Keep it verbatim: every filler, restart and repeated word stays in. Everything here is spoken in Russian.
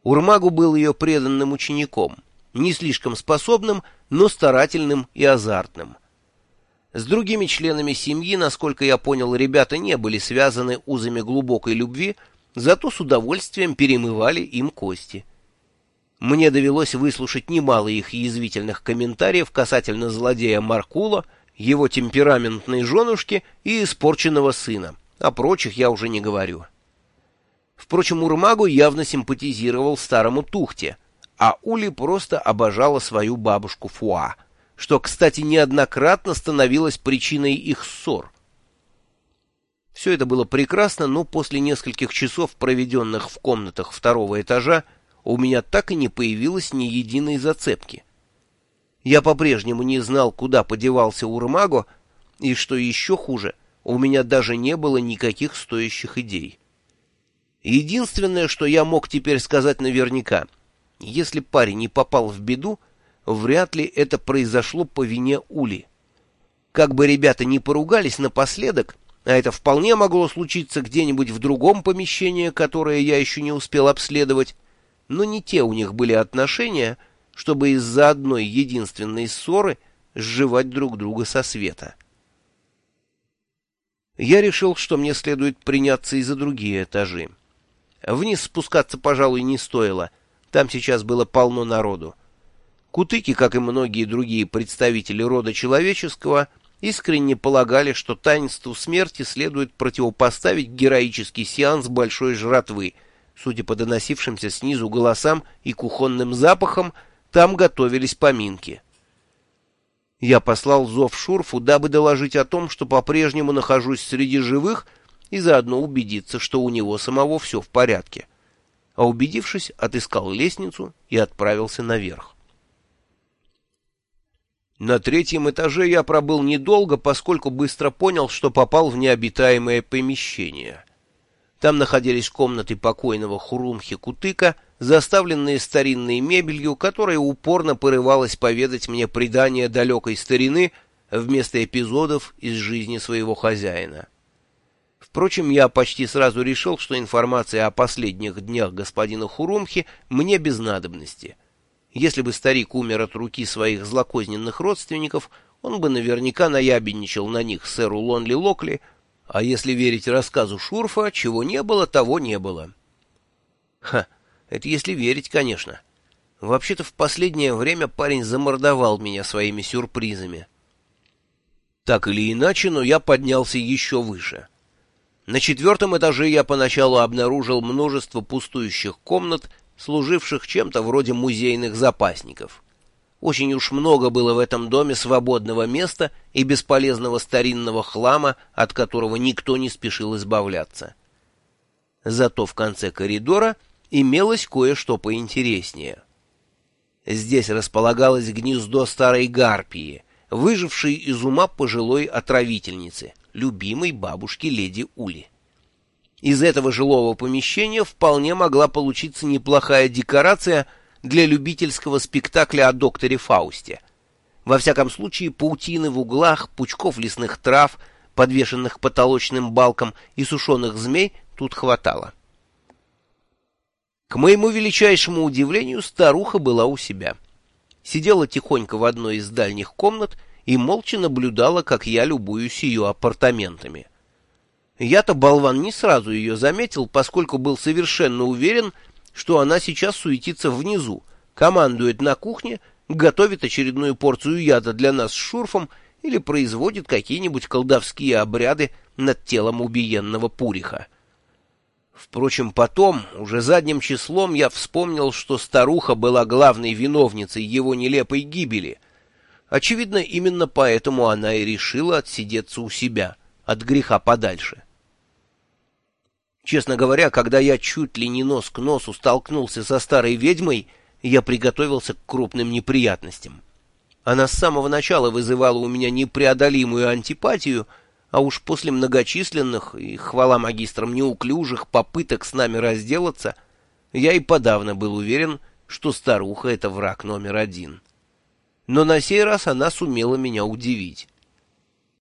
Урмагу был ее преданным учеником, не слишком способным, но старательным и азартным. С другими членами семьи, насколько я понял, ребята не были связаны узами глубокой любви, зато с удовольствием перемывали им кости. Мне довелось выслушать немало их язвительных комментариев касательно злодея Маркула, его темпераментной женушки и испорченного сына. О прочих я уже не говорю. Впрочем, Урмагу явно симпатизировал старому Тухте, а Ули просто обожала свою бабушку Фуа, что, кстати, неоднократно становилось причиной их ссор. Все это было прекрасно, но после нескольких часов, проведенных в комнатах второго этажа, у меня так и не появилось ни единой зацепки. Я по-прежнему не знал, куда подевался Урмаго, и, что еще хуже, у меня даже не было никаких стоящих идей. Единственное, что я мог теперь сказать наверняка, если парень не попал в беду, вряд ли это произошло по вине Ули. Как бы ребята ни поругались напоследок, а это вполне могло случиться где-нибудь в другом помещении, которое я еще не успел обследовать, но не те у них были отношения, чтобы из-за одной единственной ссоры сживать друг друга со света. Я решил, что мне следует приняться и за другие этажи. Вниз спускаться, пожалуй, не стоило, там сейчас было полно народу. Кутыки, как и многие другие представители рода человеческого, искренне полагали, что таинству смерти следует противопоставить героический сеанс большой жратвы. Судя по доносившимся снизу голосам и кухонным запахам, там готовились поминки. Я послал зов Шурфу, дабы доложить о том, что по-прежнему нахожусь среди живых, и заодно убедиться, что у него самого все в порядке. А убедившись, отыскал лестницу и отправился наверх. На третьем этаже я пробыл недолго, поскольку быстро понял, что попал в необитаемое помещение. Там находились комнаты покойного Хурумхи Кутыка, заставленные старинной мебелью, которая упорно порывалась поведать мне предания далекой старины вместо эпизодов из жизни своего хозяина. Впрочем, я почти сразу решил, что информация о последних днях господина Хурумхи мне без надобности. Если бы старик умер от руки своих злокозненных родственников, он бы наверняка наябедничал на них сэру Лонли Локли, а если верить рассказу Шурфа, чего не было, того не было. Ха, это если верить, конечно. Вообще-то в последнее время парень замордовал меня своими сюрпризами. Так или иначе, но я поднялся еще выше. На четвертом этаже я поначалу обнаружил множество пустующих комнат, служивших чем-то вроде музейных запасников. Очень уж много было в этом доме свободного места и бесполезного старинного хлама, от которого никто не спешил избавляться. Зато в конце коридора имелось кое-что поинтереснее. Здесь располагалось гнездо старой гарпии, выжившей из ума пожилой отравительницы, любимой бабушки леди Ули. Из этого жилого помещения вполне могла получиться неплохая декорация для любительского спектакля о докторе Фаусте. Во всяком случае, паутины в углах, пучков лесных трав, подвешенных к потолочным балкам и сушеных змей тут хватало. К моему величайшему удивлению, старуха была у себя. Сидела тихонько в одной из дальних комнат и молча наблюдала, как я любуюсь ее апартаментами. Я-то, болван, не сразу ее заметил, поскольку был совершенно уверен, что она сейчас суетится внизу, командует на кухне, готовит очередную порцию яда для нас с Шурфом или производит какие-нибудь колдовские обряды над телом убиенного Пуриха. Впрочем, потом, уже задним числом, я вспомнил, что старуха была главной виновницей его нелепой гибели. Очевидно, именно поэтому она и решила отсидеться у себя, от греха подальше. Честно говоря, когда я чуть ли не нос к носу столкнулся со старой ведьмой, я приготовился к крупным неприятностям. Она с самого начала вызывала у меня непреодолимую антипатию, а уж после многочисленных и, хвала магистрам, неуклюжих попыток с нами разделаться, я и подавно был уверен, что старуха — это враг номер один. Но на сей раз она сумела меня удивить.